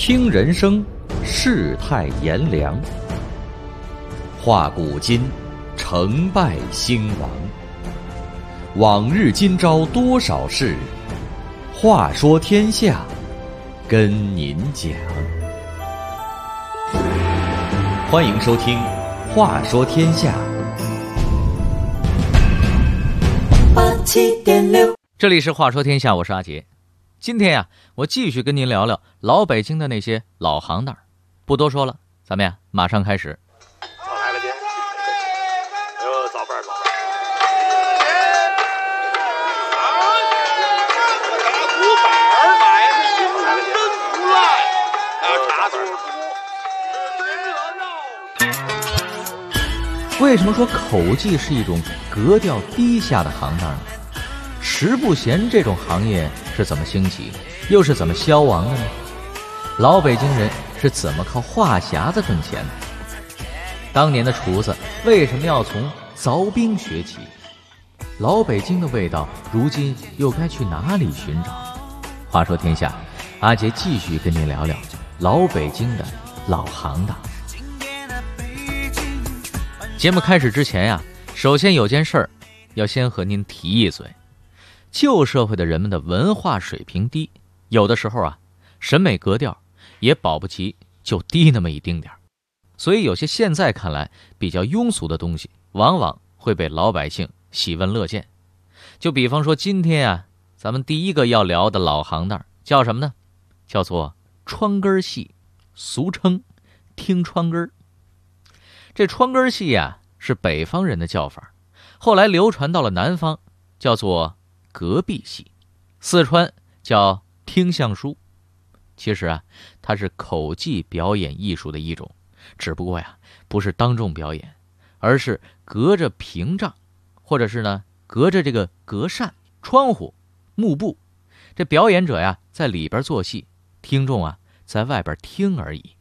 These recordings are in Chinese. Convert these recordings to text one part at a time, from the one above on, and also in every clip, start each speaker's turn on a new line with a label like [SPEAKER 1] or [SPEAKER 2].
[SPEAKER 1] 听人生，世态炎凉；话古今，成败兴亡。往日今朝多少事，话说天下，跟您讲。欢迎收听《话说天下》。这里是《话说天下》，我是阿杰。今天呀，我继续跟您聊聊老北京的那些老行当。不多说了，咱们呀马上开始。
[SPEAKER 2] 来了，姐。早班。古板买的新人真不赖，茶多。
[SPEAKER 1] 为什么说口技是一种格调低下的行当呢？食不咸这种行业是怎么兴起，又是怎么消亡的呢？老北京人是怎么靠话匣子挣钱的？当年的厨子为什么要从凿冰学起？老北京的味道如今又该去哪里寻找？话说天下，阿杰继续跟您聊聊老北京的老行当。节目开始之前呀，首先有件事儿要先和您提一嘴。旧社会的人们的文化水平低，有的时候啊，审美格调也保不齐就低那么一丁点儿。所以有些现在看来比较庸俗的东西，往往会被老百姓喜闻乐见。就比方说今天啊，咱们第一个要聊的老行当叫什么呢？叫做窗根戏，俗称听窗根。这窗根戏呀，是北方人的叫法，后来流传到了南方，叫做隔壁戏，四川叫听相书。其实啊，它是口技表演艺术的一种，只不过呀，不是当众表演，而是隔着屏障，或者是呢，隔着这个隔扇、窗户、幕布，这表演者呀在里边做戏，听众啊在外边听而已。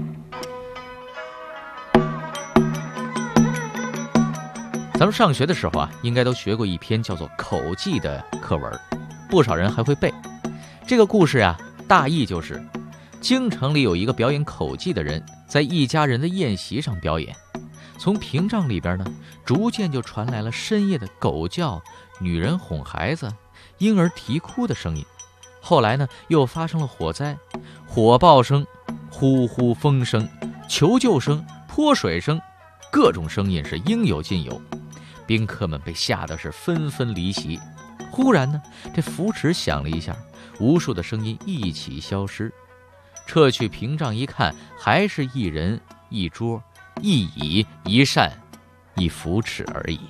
[SPEAKER 1] 咱们上学的时候啊，应该都学过一篇叫做口技的课文，不少人还会背。这个故事啊，大意就是京城里有一个表演口技的人，在一家人的宴席上表演。从屏障里边呢，逐渐就传来了深夜的狗叫、女人哄孩子、婴儿啼哭的声音。后来呢，又发生了火灾，火爆声、呼呼风声、求救声、泼水声，各种声音是应有尽有。宾客们被吓得是纷纷离席。忽然呢，这扶持响了一下，无数的声音一起消失。撤去屏障一看，还是一人一桌一椅一扇一扶持而已。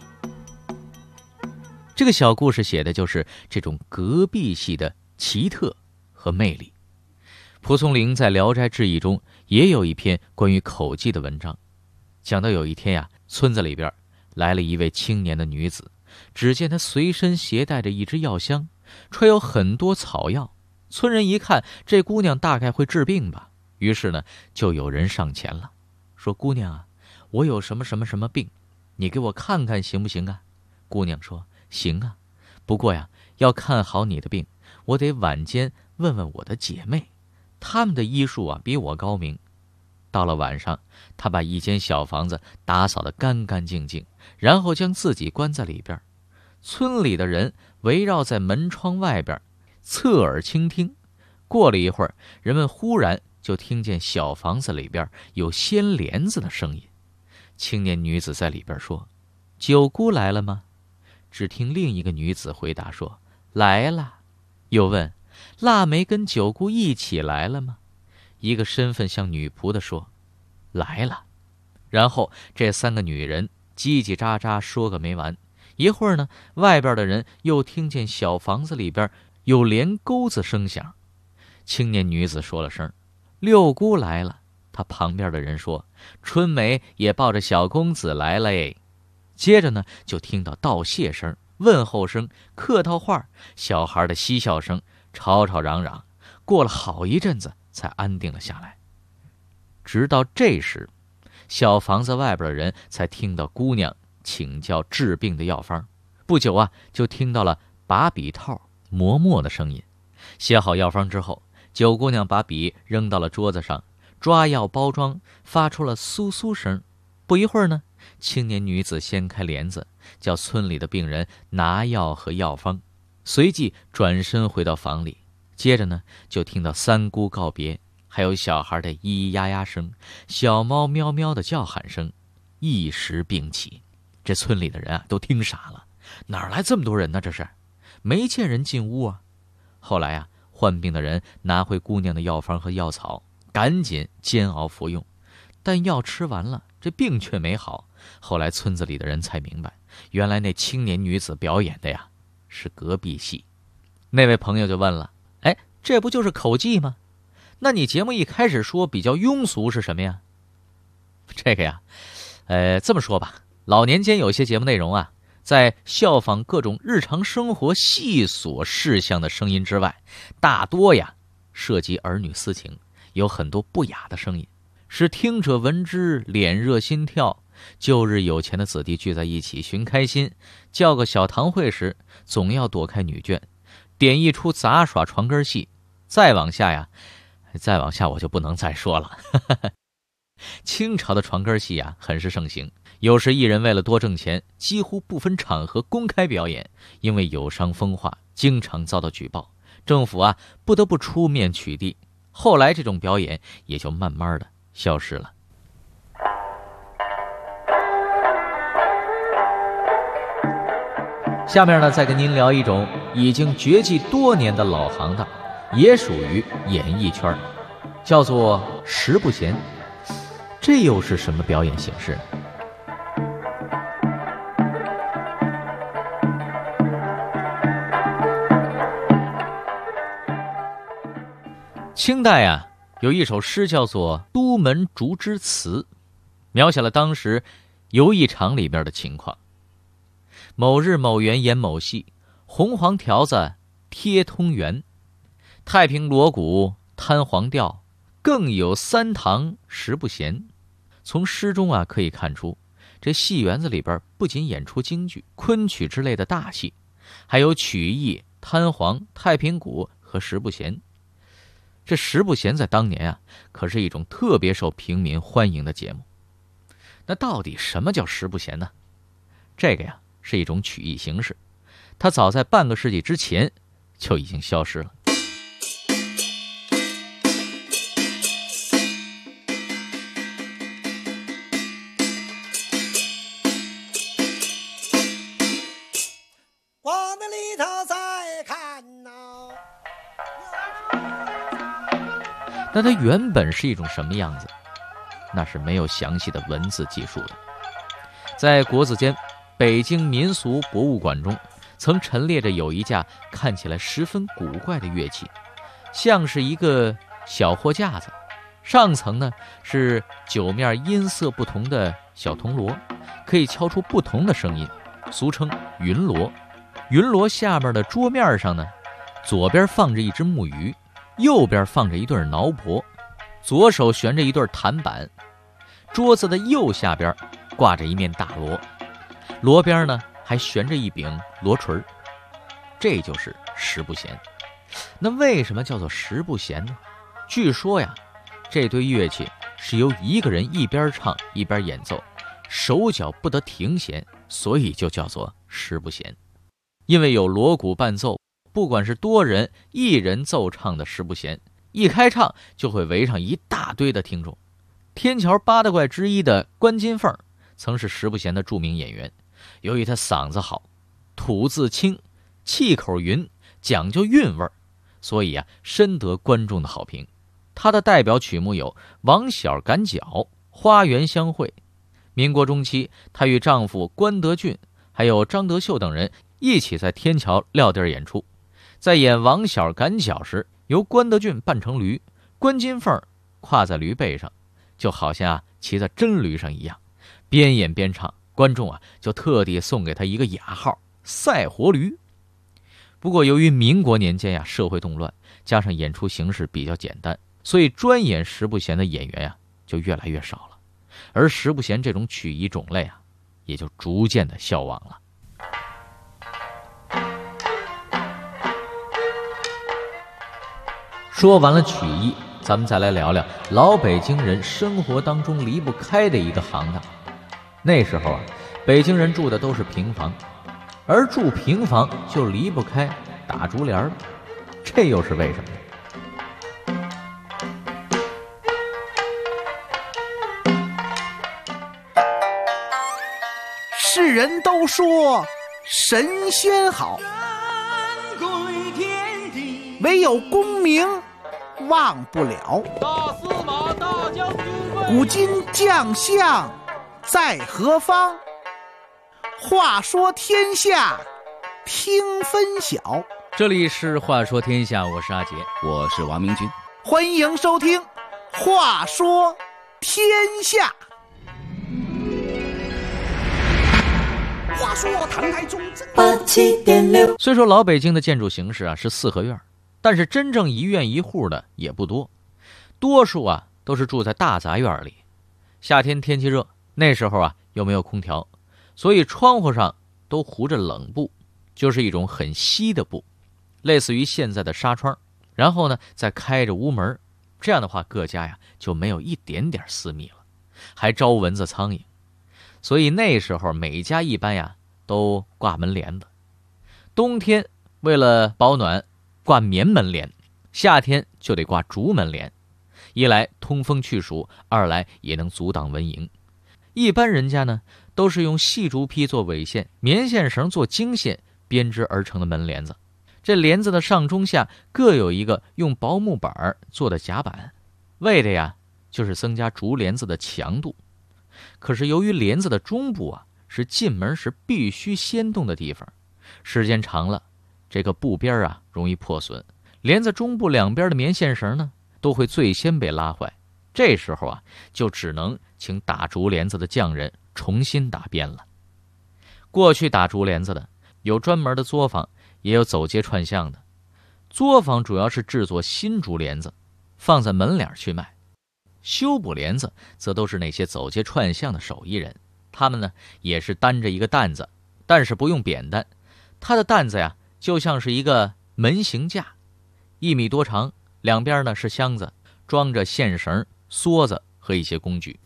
[SPEAKER 1] 这个小故事写的就是这种隔壁戏的奇特和魅力。蒲松龄在《聊斋志异》中也有一篇关于口技的文章，讲到有一天呀，村子里边来了一位青年的女子，只见她随身携带着一只药箱，揣有很多草药。村人一看，这姑娘大概会治病吧，于是呢，就有人上前了，说：“姑娘啊，我有什么什么什么病，你给我看看行不行啊？”姑娘说：“行啊，不过呀，要看好你的病，我得晚间问问我的姐妹，她们的医术啊比我高明。”到了晚上，他把一间小房子打扫得干干净净，然后将自己关在里边。村里的人围绕在门窗外边，侧耳倾听。过了一会儿，人们忽然就听见小房子里边有掀帘子的声音。青年女子在里边说：“九姑来了吗？”只听另一个女子回答说：“来了。”又问：“腊梅跟九姑一起来了吗？”一个身份像女仆的说：“来了。”然后这三个女人叽叽喳喳说个没完。一会儿呢，外边的人又听见小房子里边有帘钩子声响。青年女子说了声：“六姑来了。”她旁边的人说：“春梅也抱着小公子来了诶。”接着呢，就听到道谢声、问候声、客套话、小孩的嬉笑声，吵吵嚷嚷。过了好一阵子才安定了下来。直到这时，小房子外边的人才听到姑娘请教治病的药方。不久啊，就听到了把笔套磨墨的声音。写好药方之后， 九姑娘把笔扔到了桌子上，抓药包装发出了簌簌声。不一会儿呢，青年女子掀开帘子，叫村里的病人拿药和药方，随即转身回到房里。接着呢，就听到三姑告别，还有小孩的咿咿呀呀声，小猫喵喵的叫喊声，一时并起。这村里的人啊，都听傻了，哪儿来这么多人呢？这是没见人进屋啊。后来啊，患病的人拿回姑娘的药方和药草，赶紧煎熬服用，但药吃完了，这病却没好。后来村子里的人才明白，原来那青年女子表演的呀是隔壁戏。那位朋友就问了，哎，这不就是口技吗？那你节目一开始说比较庸俗是什么呀？这个呀，这么说吧，老年间有些节目内容啊，在效仿各种日常生活细琐事项的声音之外，大多呀涉及儿女私情，有很多不雅的声音，使听者闻之脸热心跳。旧日有钱的子弟聚在一起寻开心，叫个小堂会时，总要躲开女眷，点一出杂耍床根戏。再往下我就不能再说了。清朝的床根戏啊，很是盛行。有时艺人为了多挣钱，几乎不分场合公开表演，因为有伤风化，经常遭到举报，政府啊不得不出面取缔。后来这种表演也就慢慢的消失了。下面呢，再跟您聊一种已经绝迹多年的老行当，也属于演艺圈，叫做十不闲。这又是什么表演形式？清代啊，有一首诗叫做《都门竹枝词》，描写了当时游艺场里边的情况。某日某园演某戏，红黄条子贴通圆，太平锣鼓摊黄调，更有三堂十不闲。从诗中啊可以看出，这戏园子里边不仅演出京剧、昆曲之类的大戏，还有曲艺、摊黄、太平鼓和十不闲。这十不闲在当年啊，可是一种特别受平民欢迎的节目。那到底什么叫十不闲呢？这个呀，是一种曲艺形式，它早在半个世纪之前就已经消失了。
[SPEAKER 3] 我们里头在看呐，
[SPEAKER 1] 那它原本是一种什么样子？那是没有详细的文字记述的。在国子监北京民俗博物馆中，曾陈列着有一架看起来十分古怪的乐器，像是一个小货架子，上层呢是9面音色不同的小铜锣，可以敲出不同的声音，俗称云锣。云锣下面的桌面上呢，左边放着一只木鱼，右边放着一对挠脖，左手悬着一对弹板，桌子的右下边挂着一面大锣，锣边呢还悬着一柄锣锤。这就是十不闲。那为什么叫做十不闲呢？据说呀，这堆乐器是由一个人一边唱一边演奏，手脚不得停闲，所以就叫做十不闲。因为有锣鼓伴奏，不管是多人一人奏唱的十不闲，一开唱就会围上一大堆的听众。天桥八大怪之一的关金凤曾是十不闲的著名演员，由于他嗓子好，吐字清，气口匀，讲究韵味，所以啊深得观众的好评。他的代表曲目有《王小赶脚》《花园相会》。民国中期，他与丈夫关德俊还有张德秀等人一起在天桥撂地儿演出。在演王小赶脚时，由关德俊扮成驴，关金凤跨在驴背上，就好像骑在真驴上一样，边演边唱，观众就特地送给他一个雅号赛活驴。不过由于民国年间社会动乱，加上演出形式比较简单，所以专演十不闲的演员就越来越少了，而十不闲这种曲艺种类也就逐渐的消亡了。 说完了曲艺，咱们再来聊聊老北京人生活当中离不开的一个行当。那时候啊，北京人住的都是平房，而住平房就离不开打竹帘了，这又是为什么呢？
[SPEAKER 4] 世人都说神仙好，唯有功名忘不了。
[SPEAKER 2] 大司马大将军问，
[SPEAKER 4] 古今将相在何方？话说天下听分晓。
[SPEAKER 1] 这里是话说天下，我是阿杰，
[SPEAKER 5] 我是王明军，
[SPEAKER 4] 欢迎收听话说天下。
[SPEAKER 3] 话说唐太宗87.6。
[SPEAKER 1] 虽说老北京的建筑形式啊是四合院，但是真正一院一户的也不多，多数啊都是住在大杂院里。夏天天气热，那时候啊又没有空调，所以窗户上都糊着冷布，就是一种很稀的布，类似于现在的纱窗，然后呢再开着屋门，这样的话各家呀就没有一点点私密了，还招蚊子苍蝇。所以那时候每家一般呀都挂门帘子，冬天为了保暖挂棉门帘，夏天就得挂竹门帘，一来通风去暑，二来也能阻挡蚊蝇。一般人家呢都是用细竹坯做尾线，棉线绳做经线编织而成的门帘子，这帘子的上中下各有一个用薄木板做的夹板，为的呀就是增加竹帘子的强度。可是由于帘子的中部啊是进门时必须先动的地方，时间长了，这个布边啊容易破损，帘子中部两边的棉线绳呢都会最先被拉坏。这时候啊就只能请打竹帘子的匠人重新打边了。过去打竹帘子的有专门的作坊，也有走街串巷的。作坊主要是制作新竹帘子，放在门脸去卖。修补帘子则都是那些走街串巷的手艺人，他们呢也是担着一个担子，但是不用扁担，他的担子呀就像是一个门形架，1米多长，两边呢是箱子，装着线绳、梭子和一些工具。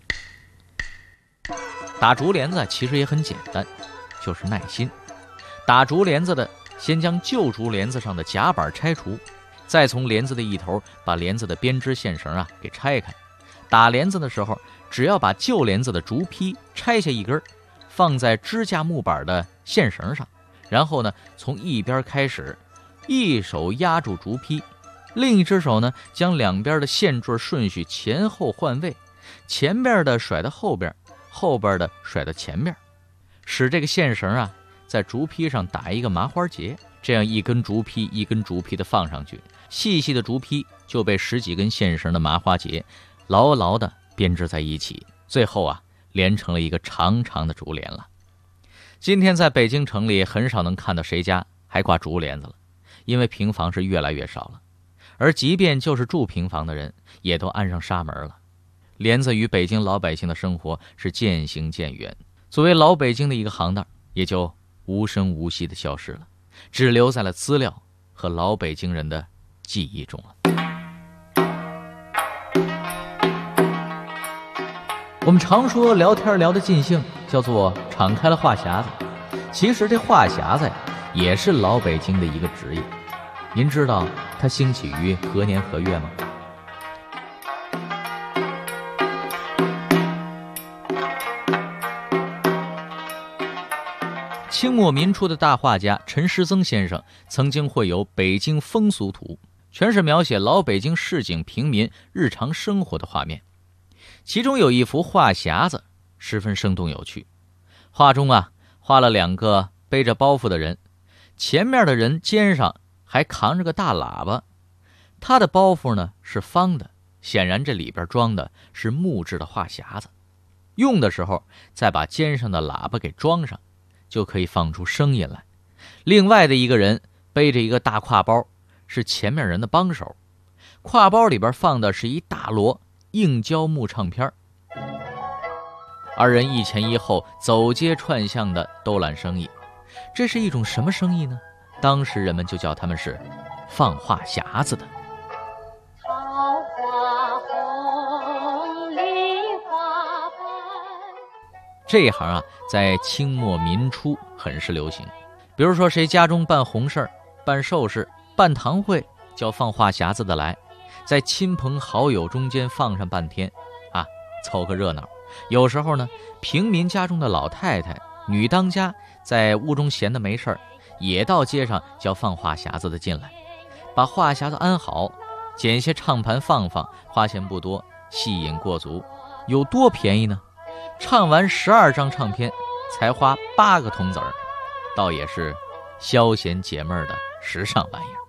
[SPEAKER 1] 打竹帘子其实也很简单，就是耐心。打竹帘子的先将旧竹帘子上的夹板拆除，再从帘子的一头把帘子的编织线绳啊给拆开。打帘子的时候，只要把旧帘子的竹坯拆下一根，放在支架木板的线绳上，然后呢从一边开始，一手压住竹坯，另一只手呢将两边的线坠顺序前后换位，前边的甩到后边，后边的甩到前边，使这个线绳啊在竹坯上打一个麻花结，这样一根竹坯一根竹坯的放上去，细细的竹坯就被10几根线绳的麻花结牢牢地编织在一起，最后啊连成了一个长长的竹帘了。今天在北京城里很少能看到谁家还挂竹帘子了，因为平房是越来越少了，而即便就是住平房的人也都安上纱门了。帘子与北京老百姓的生活是渐行渐远，作为老北京的一个行当，也就无声无息地消失了，只留在了资料和老北京人的记忆中了。我们常说聊天聊得尽兴，叫做敞开了话匣子。其实这话匣子呀，也是老北京的一个职业。您知道它兴起于何年何月吗？清末民初的大画家陈师曾先生曾经绘有《北京风俗图》，全是描写老北京市井平民日常生活的画面。其中有一幅话匣子十分生动有趣，画中啊画了2个背着包袱的人，前面的人肩上还扛着个大喇叭，他的包袱呢是方的，显然这里边装的是木质的话匣子，用的时候再把肩上的喇叭给装上，就可以放出声音来。另外的一个人背着一个大挎包，是前面人的帮手，挎包里边放的是一大摞硬胶木唱片。二人一前一后走街串巷的兜揽生意。这是一种什么生意呢？当时人们就叫他们是放话匣子的。 这一行啊，在清末民初很是流行。比如说谁家中办红事儿、办寿事、办堂会，叫放话匣子的来，在亲朋好友中间放上半天啊，凑个热闹。有时候呢，平民家中的老太太、女当家在屋中闲得没事儿，也到街上叫放话匣子的进来，把话匣子安好，捡些唱盘放放，花钱不多，戏瘾过足。有多便宜呢？唱完12张唱片才花8个铜子儿，倒也是消闲解闷的时尚玩意儿。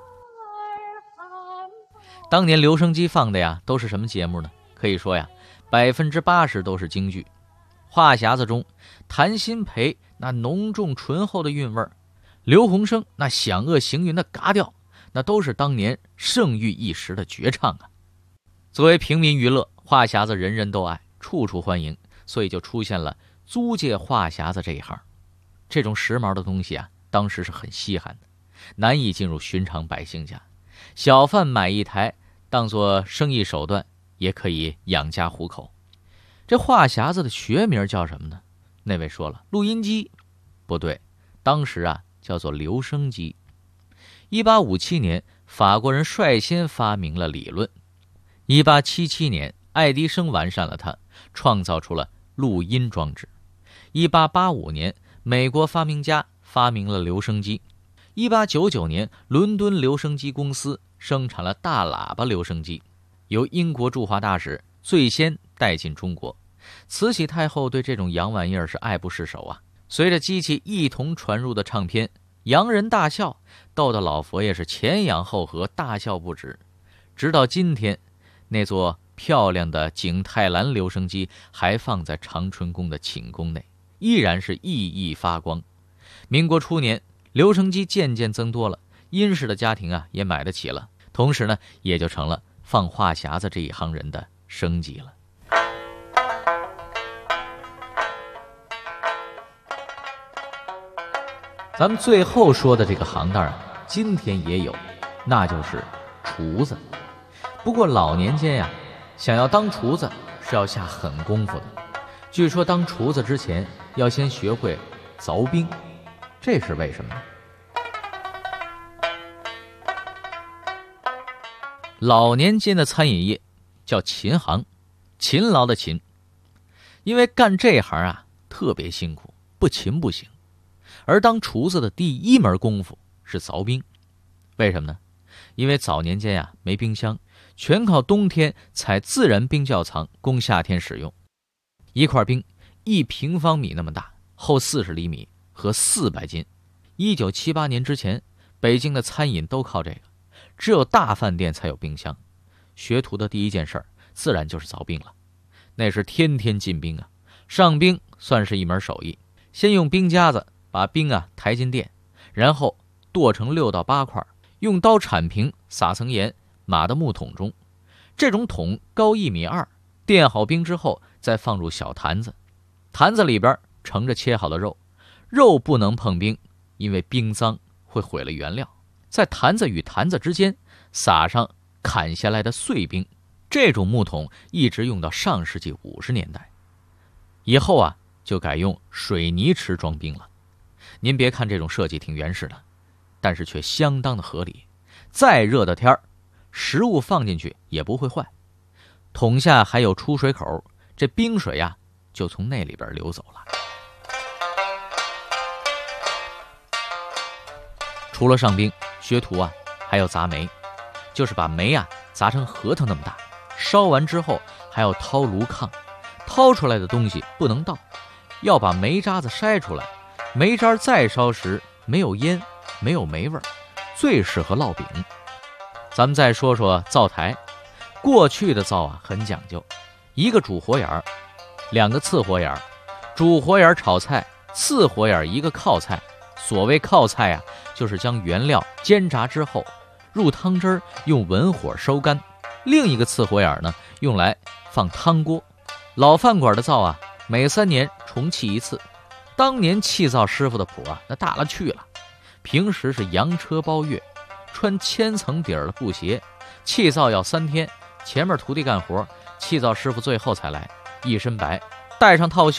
[SPEAKER 1] 当年留声机放的呀，都是什么节目呢？可以说呀，80%都是京剧。话匣子中，谭鑫培那浓重醇厚的韵味儿，刘鸿生那响遏行云的嘎调，那都是当年盛誉一时的绝唱啊。作为平民娱乐，话匣子人人都爱，处处欢迎，所以就出现了租借话匣子这一行。这种时髦的东西啊，当时是很稀罕的，难以进入寻常百姓家。小贩买一台当作生意手段，也可以养家糊口。这话匣子的学名叫什么呢？那位说了，录音机。不对，当时啊叫做留声机。1857年，法国人率先发明了理论。1877年，爱迪生完善了它，创造出了录音装置。1885年，美国发明家发明了留声机。1899年，伦敦留声机公司生产了大喇叭留声机，由英国驻华大使最先带进中国。慈禧太后对这种洋玩意儿是爱不释手啊。随着机器一同传入的唱片，洋人大笑，逗得老佛爷是前仰后合，大笑不止。直到今天，那座漂亮的景泰蓝留声机还放在长春宫的寝宫内，依然是熠熠发光。民国初年，留声机渐渐增多了，殷实的家庭啊也买得起了，同时呢，也就成了放话匣子这一行人的生计了。咱们最后说的这个行当啊，今天也有，那就是厨子。不过老年间呀，想要当厨子是要下狠功夫的。据说当厨子之前要先学会凿冰，这是为什么呢？老年间的餐饮业叫勤行，勤劳的勤。因为干这行啊特别辛苦，不勤不行。而当厨子的第一门功夫是凿冰。为什么呢？因为早年间呀没冰箱，全靠冬天采自然冰窖藏供夏天使用。一块冰1平方米那么大，厚40厘米，和400斤。1978年之前，北京的餐饮都靠这个，只有大饭店才有冰箱。学徒的第一件事自然就是凿冰了。那是天天进冰啊，上冰算是一门手艺。先用冰夹子把冰啊抬进店，然后剁成6到8块，用刀铲平，撒层盐，码到木桶中。这种桶高1.2米，垫好冰之后再放入小坛子，坛子里边盛着切好的肉，肉不能碰冰，因为冰脏会毁了原料。在坛子与坛子之间撒上砍下来的碎冰。这种木桶一直用到上世纪50年代，以后啊就改用水泥池装冰了。您别看这种设计挺原始的，但是却相当的合理。再热的天儿，食物放进去也不会坏。桶下还有出水口，这冰水啊就从那里边流走了。除了上冰，学徒啊还要砸煤，就是把煤啊砸成核桃那么大，烧完之后还要掏炉炕，掏出来的东西不能倒，要把煤渣子筛出来。煤渣再烧时没有烟，没有煤味，最适合烙饼。咱们再说说灶台。过去的灶啊很讲究，一个主火眼儿，2个次火眼儿，主火眼炒菜，次火眼一个靠菜。所谓靠菜啊，就是将原料煎炸之后入汤汁儿，用文火收干。另一个次火眼呢，用来放汤锅。老饭馆的灶啊，每3年重砌一次。当年砌灶师傅的谱啊，那大了去了。平时是洋车包月，穿1000层底儿的布鞋，砌灶要3天。前面徒弟干活，砌灶师傅最后才来，一身白，戴上套袖，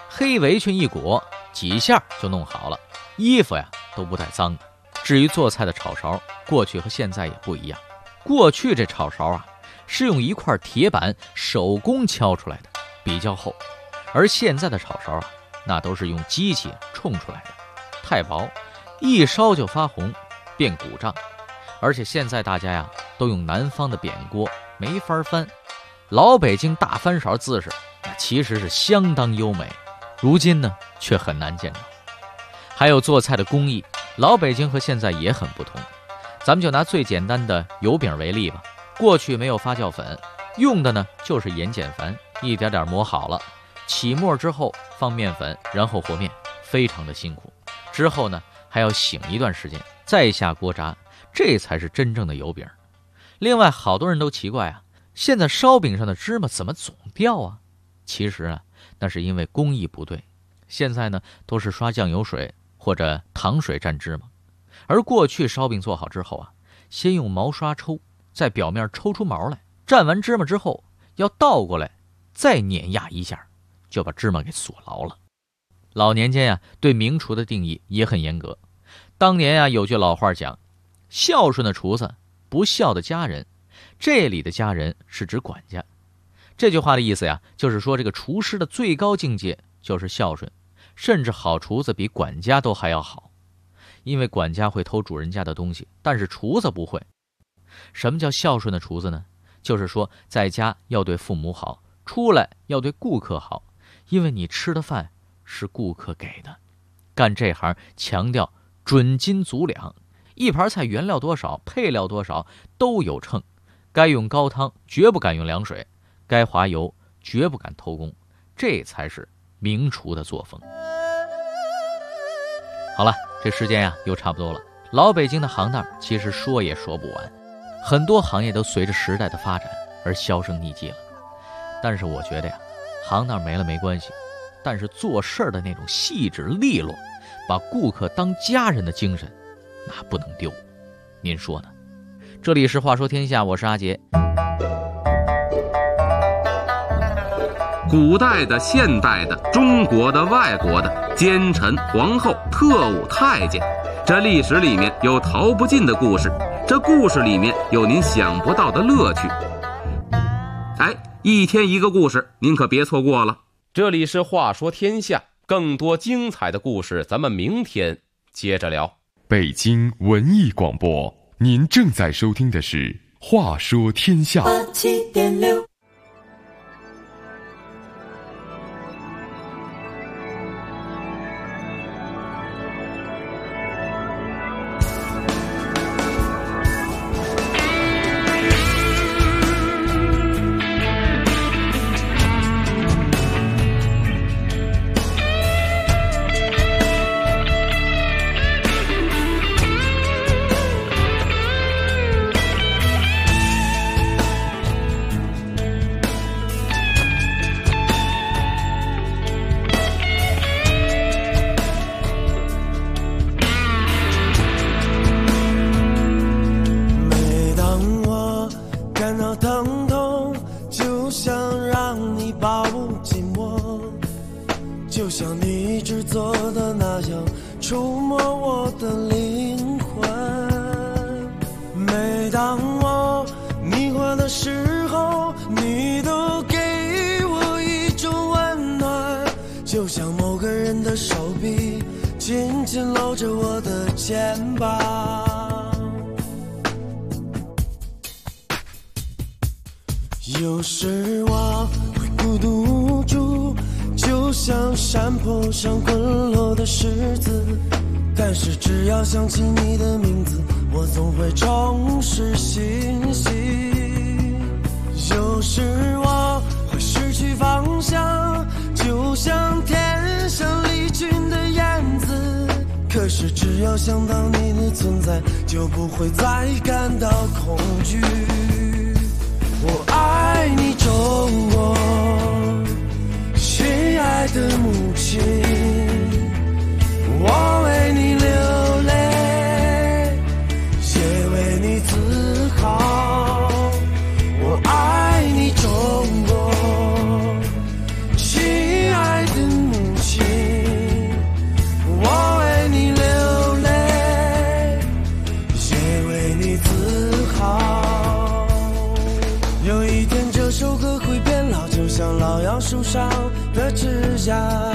[SPEAKER 1] 黑围裙一裹，几下就弄好了，衣服呀都不带脏的。至于做菜的炒勺，过去和现在也不一样。过去这炒勺啊，是用一块铁板手工敲出来的，比较厚；而现在的炒勺啊，那都是用机器冲出来的，太薄，一烧就发红，变鼓胀。而且现在大家呀，都用南方的扁锅，没法翻。老北京大翻勺姿势，那其实是相当优美，如今呢，却很难见到。还有做菜的工艺，老北京和现在也很不同。咱们就拿最简单的油饼为例吧。过去没有发酵粉，用的呢就是盐碱矾，一点点磨好了，起沫之后放面粉，然后和面，非常的辛苦。之后呢还要醒一段时间，再下锅炸，这才是真正的油饼。另外，好多人都奇怪啊，现在烧饼上的芝麻怎么总掉啊？其实啊，那是因为工艺不对。现在呢都是刷酱油水或者糖水蘸芝麻，而过去烧饼做好之后啊，先用毛刷抽，在表面抽出毛来，蘸完芝麻之后要倒过来，再碾压一下，就把芝麻给锁牢了。老年间呀，对名厨的定义也很严格。当年呀，有句老话讲，孝顺的厨子，不孝的家人。这里的家人是指管家。这句话的意思呀，就是说这个厨师的最高境界就是孝顺，甚至好厨子比管家都还要好。因为管家会偷主人家的东西，但是厨子不会。什么叫孝顺的厨子呢？就是说在家要对父母好，出来要对顾客好，因为你吃的饭是顾客给的。干这行强调准斤足两，一盘菜原料多少，配料多少都有称，该用高汤绝不敢用凉水，该滑油绝不敢偷工，这才是名厨的作风。好了，这时间呀又差不多了。老北京的行当其实说也说不完，很多行业都随着时代的发展而销声匿迹了。但是我觉得呀，行当没了没关系，但是做事儿的那种细致利落，把顾客当家人的精神，那不能丢。您说呢？这里是话说天下，我是阿杰。
[SPEAKER 5] 古代的、现代的、中国的、外国的，奸臣、皇后、特务、太监，这历史里面有逃不尽的故事，这故事里面有您想不到的乐趣。哎，一天一个故事，您可别错过了。
[SPEAKER 6] 这里是话说天下，更多精彩的故事咱们明天接着聊。
[SPEAKER 7] 北京文艺广播，您正在收听的是话说天下。
[SPEAKER 3] 87.6
[SPEAKER 8] 就像你一直做的那样，触摸我的灵魂。每当我迷惑的时候，你都给我一种温暖，就像某个人的手臂紧紧搂着我的肩膀。有时我会孤独无助，就像山坡上滚落的石子，但是只要想起你的名字，我总会重拾信心。有时我会失去方向，就像天上离群的燕子，可是只要想到你的存在，就不会再感到恐惧。我爱你中国，亲爱的母亲，我为你流泪，也为你自豪。我爱你中国，亲爱的母亲， 你自豪。有一天这首歌会变老，就像老杨树上的指甲，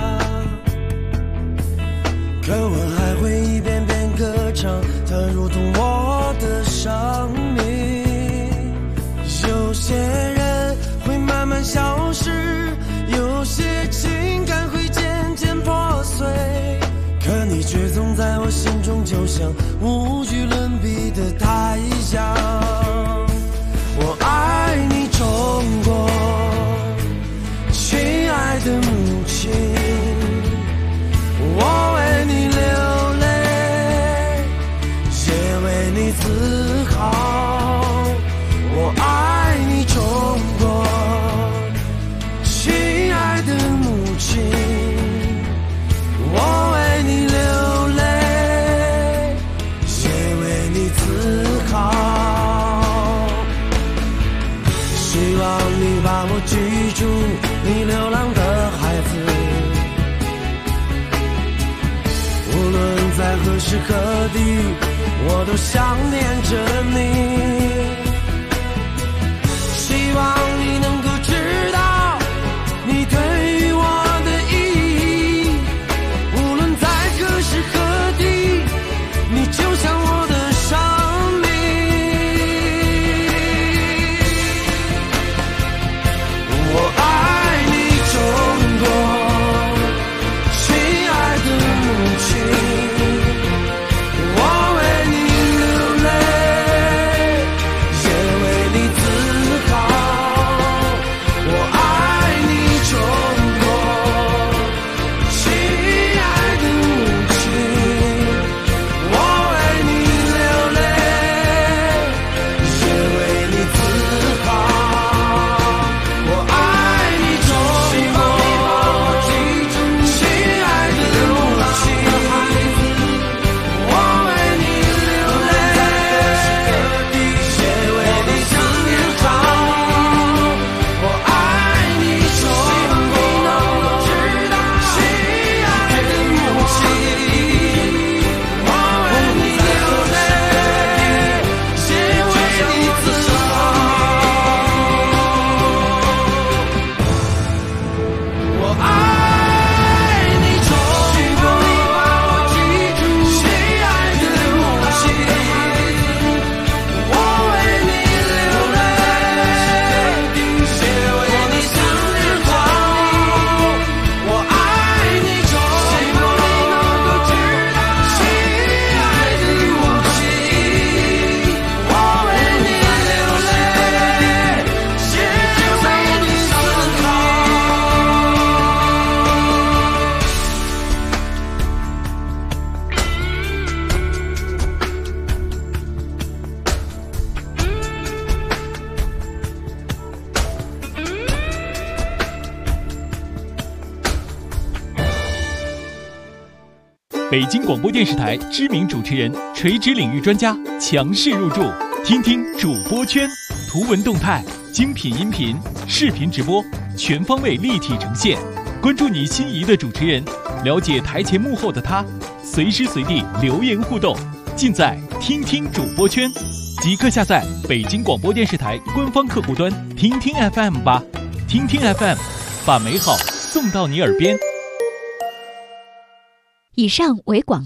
[SPEAKER 8] 可我还会一遍遍歌唱，它如同我的生命。有些人会慢慢消失，有些情感会渐渐破碎，可你却总在我心中，就像无与伦比的太阳。我爱你中国，亲爱的母亲，我为你流泪，也为你自豪。我爱你中国，亲爱的母亲，我为你流泪，也为你自豪。希望你把我记住，你流浪的孩子，无论在何时何地，我都想念着你。希望你能够知道你对于我的意义，无论在何时何地，你就像我的生命。我爱你中国，亲爱的母亲，我为你流泪，也为你自豪。我爱你中国，亲爱的母亲，我为你流泪，也为你自豪。我爱你中国，亲爱的母亲，我为你流泪，也为你自豪。我爱你中国，亲爱的母亲，我为你流泪，也为你自豪。我爱你中国，亲爱的母亲，我为你流泪，也为你自豪。我爱你中国，亲爱的母亲，我为你流泪，也为你自豪。
[SPEAKER 9] 北京广播电视台知名主持人、垂直领域专家强势入驻，听听主播圈，图文动态、精品音频、视频直播，全方位立体呈现。关注你心仪的主持人，了解台前幕后的他，随时随地留言互动，尽在听听主播圈。即刻下载北京广播电视台官方客户端听听 FM 吧，听听 FM， 把美好送到你耳边。
[SPEAKER 10] 以上为广